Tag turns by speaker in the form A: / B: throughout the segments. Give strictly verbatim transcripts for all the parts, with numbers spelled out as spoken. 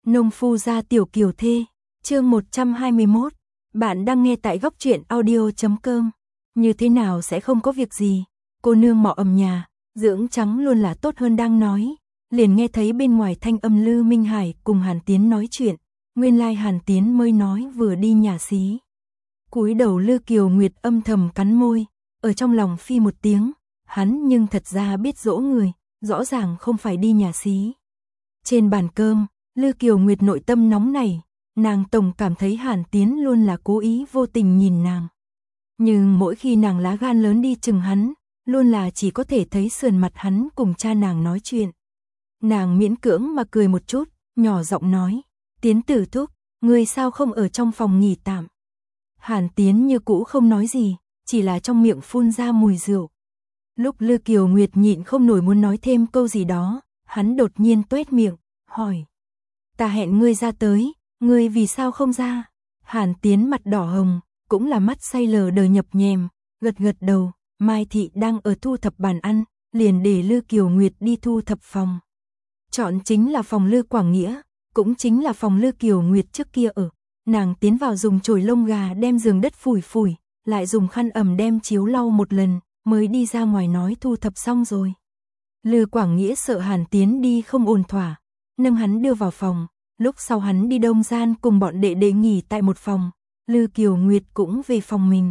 A: Nông phu gia tiểu kiều thê, chương một trăm hai mươi mốt. Bạn đang nghe tại góc truyện audio chấm com. Như thế nào sẽ không có việc gì, cô nương mọ ẩm nhà, dưỡng trắng luôn là tốt hơn đang nói. Liền nghe thấy bên ngoài thanh âm Lư Minh Hải cùng Hàn Tiến nói chuyện, nguyên lai Hàn Tiến mới nói vừa đi nhà xí. Cúi đầu Lư Kiều Nguyệt âm thầm cắn môi, ở trong lòng phi một tiếng, hắn nhưng thật ra biết dỗ người, rõ ràng không phải đi nhà xí. Trên bàn cơm, Lư Kiều Nguyệt nội tâm nóng nảy, nàng tổng cảm thấy Hàn Tiến luôn là cố ý vô tình nhìn nàng. Nhưng mỗi khi nàng lá gan lớn đi chừng hắn, luôn là chỉ có thể thấy sườn mặt hắn cùng cha nàng nói chuyện. Nàng miễn cưỡng mà cười một chút, nhỏ giọng nói, Tiến tử thúc, người sao không ở trong phòng nghỉ tạm. Hàn Tiến như cũ không nói gì, chỉ là trong miệng phun ra mùi rượu. Lúc Lư Kiều Nguyệt nhịn không nổi muốn nói thêm câu gì đó, hắn đột nhiên tuét miệng, hỏi. Ta hẹn ngươi ra tới, ngươi vì sao không ra? Hàn Tiến mặt đỏ hồng, cũng là mắt say lờ đờ nhập nhèm, gật gật đầu, Mai Thị đang ở thu thập bàn ăn, liền để Lư Kiều Nguyệt đi thu thập phòng. Chọn chính là phòng Lư Quảng Nghĩa, cũng chính là phòng Lư Kiều Nguyệt trước kia ở. Nàng tiến vào dùng chổi lông gà đem giường đất phủi phủi, lại dùng khăn ẩm đem chiếu lau một lần, mới đi ra ngoài nói thu thập xong rồi. Lư Quảng Nghĩa sợ Hàn Tiến đi không ổn thỏa, nâng hắn đưa vào phòng, lúc sau hắn đi đông gian cùng bọn đệ đệ nghỉ tại một phòng, Lư Kiều Nguyệt cũng về phòng mình.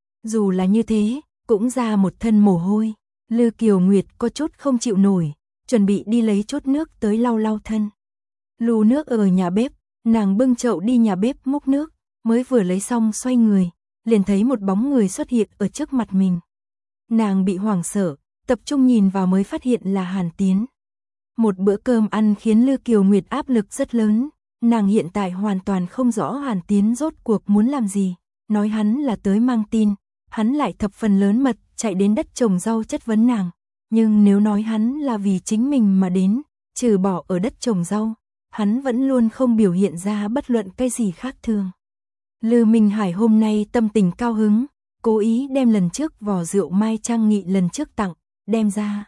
A: Dù là như thế, cũng ra một thân mồ hôi, Lư Kiều Nguyệt có chút không chịu nổi, chuẩn bị đi lấy chút nước tới lau lau thân. Lù nước ở nhà bếp, nàng bưng chậu đi nhà bếp múc nước, mới vừa lấy xong xoay người, liền thấy một bóng người xuất hiện ở trước mặt mình. Nàng bị hoảng sợ, tập trung nhìn vào mới phát hiện là Hàn Tiến. Một bữa cơm ăn khiến Lư Kiều Nguyệt áp lực rất lớn, nàng hiện tại hoàn toàn không rõ Hàn Tiến rốt cuộc muốn làm gì, nói hắn là tới mang tin, hắn lại thập phần lớn mật chạy đến đất trồng rau chất vấn nàng, nhưng nếu nói hắn là vì chính mình mà đến, trừ bỏ ở đất trồng rau, hắn vẫn luôn không biểu hiện ra bất luận cái gì khác thường. Lư Minh Hải hôm nay tâm tình cao hứng, cố ý đem lần trước vò rượu Mai Trang Nghị lần trước tặng, đem ra.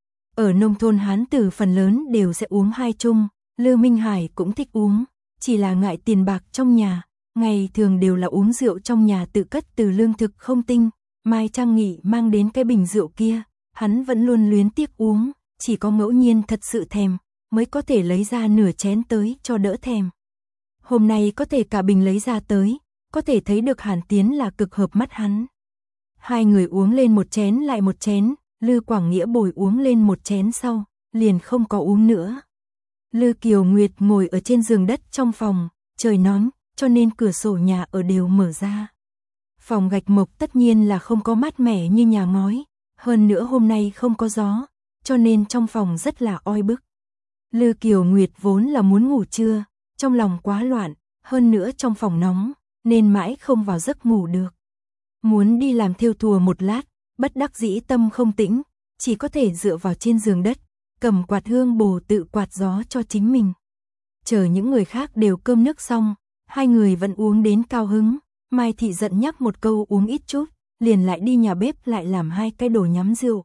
A: Ở nông thôn hán tử phần lớn đều sẽ uống hai chung, Lư Minh Hải cũng thích uống, chỉ là ngại tiền bạc trong nhà, ngày thường đều là uống rượu trong nhà tự cất từ lương thực không tinh, Mai Trang Nghị mang đến cái bình rượu kia, hắn vẫn luôn luyến tiếc uống, chỉ có ngẫu nhiên thật sự thèm, mới có thể lấy ra nửa chén tới cho đỡ thèm. Hôm nay có thể cả bình lấy ra tới, có thể thấy được Hàn Tiến là cực hợp mắt hắn. Hai người uống lên một chén lại một chén, Lư Quảng Nghĩa bồi uống lên một chén sau, liền không có uống nữa. Lư Kiều Nguyệt ngồi ở trên giường đất trong phòng, trời nóng, cho nên cửa sổ nhà ở đều mở ra. Phòng gạch mộc tất nhiên là không có mát mẻ như nhà ngói, hơn nữa hôm nay không có gió, cho nên trong phòng rất là oi bức. Lư Kiều Nguyệt vốn là muốn ngủ trưa, trong lòng quá loạn, hơn nữa trong phòng nóng, nên mãi không vào giấc ngủ được. Muốn đi làm thêu thùa một lát, bất đắc dĩ tâm không tĩnh, chỉ có thể dựa vào trên giường đất, cầm quạt hương bồ tự quạt gió cho chính mình. Chờ những người khác đều cơm nước xong, hai người vẫn uống đến cao hứng, Mai Thị giận nhắc một câu uống ít chút, liền lại đi nhà bếp lại làm hai cái đồ nhắm rượu.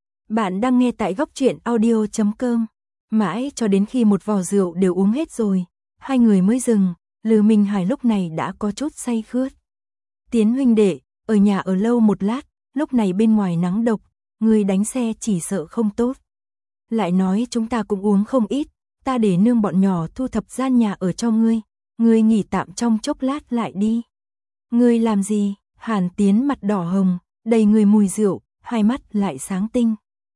A: Bạn đang nghe tại góc truyện audio chấm com. Mãi cho đến khi một vò rượu đều uống hết rồi, hai người mới dừng, Lư Minh Hải lúc này đã có chút say khướt. Tiến huynh đệ, ở nhà ở lâu một lát, lúc này bên ngoài nắng độc, người đánh xe chỉ sợ không tốt. Lại nói chúng ta cũng uống không ít, ta để nương bọn nhỏ thu thập gian nhà ở cho ngươi, ngươi nghỉ tạm trong chốc lát lại đi. Ngươi làm gì? Hàn Tiến mặt đỏ hồng, đầy người mùi rượu, hai mắt lại sáng tinh.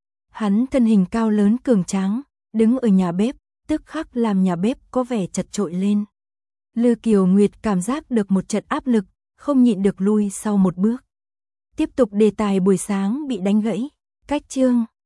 A: Hắn thân hình cao lớn cường tráng, đứng ở nhà bếp, tức khắc làm nhà bếp có vẻ chật chội lên. Lư Kiều Nguyệt cảm giác được một trận áp lực, không nhịn được lui sau một bước. Tiếp tục đề tài buổi sáng bị đánh gãy, cách chương.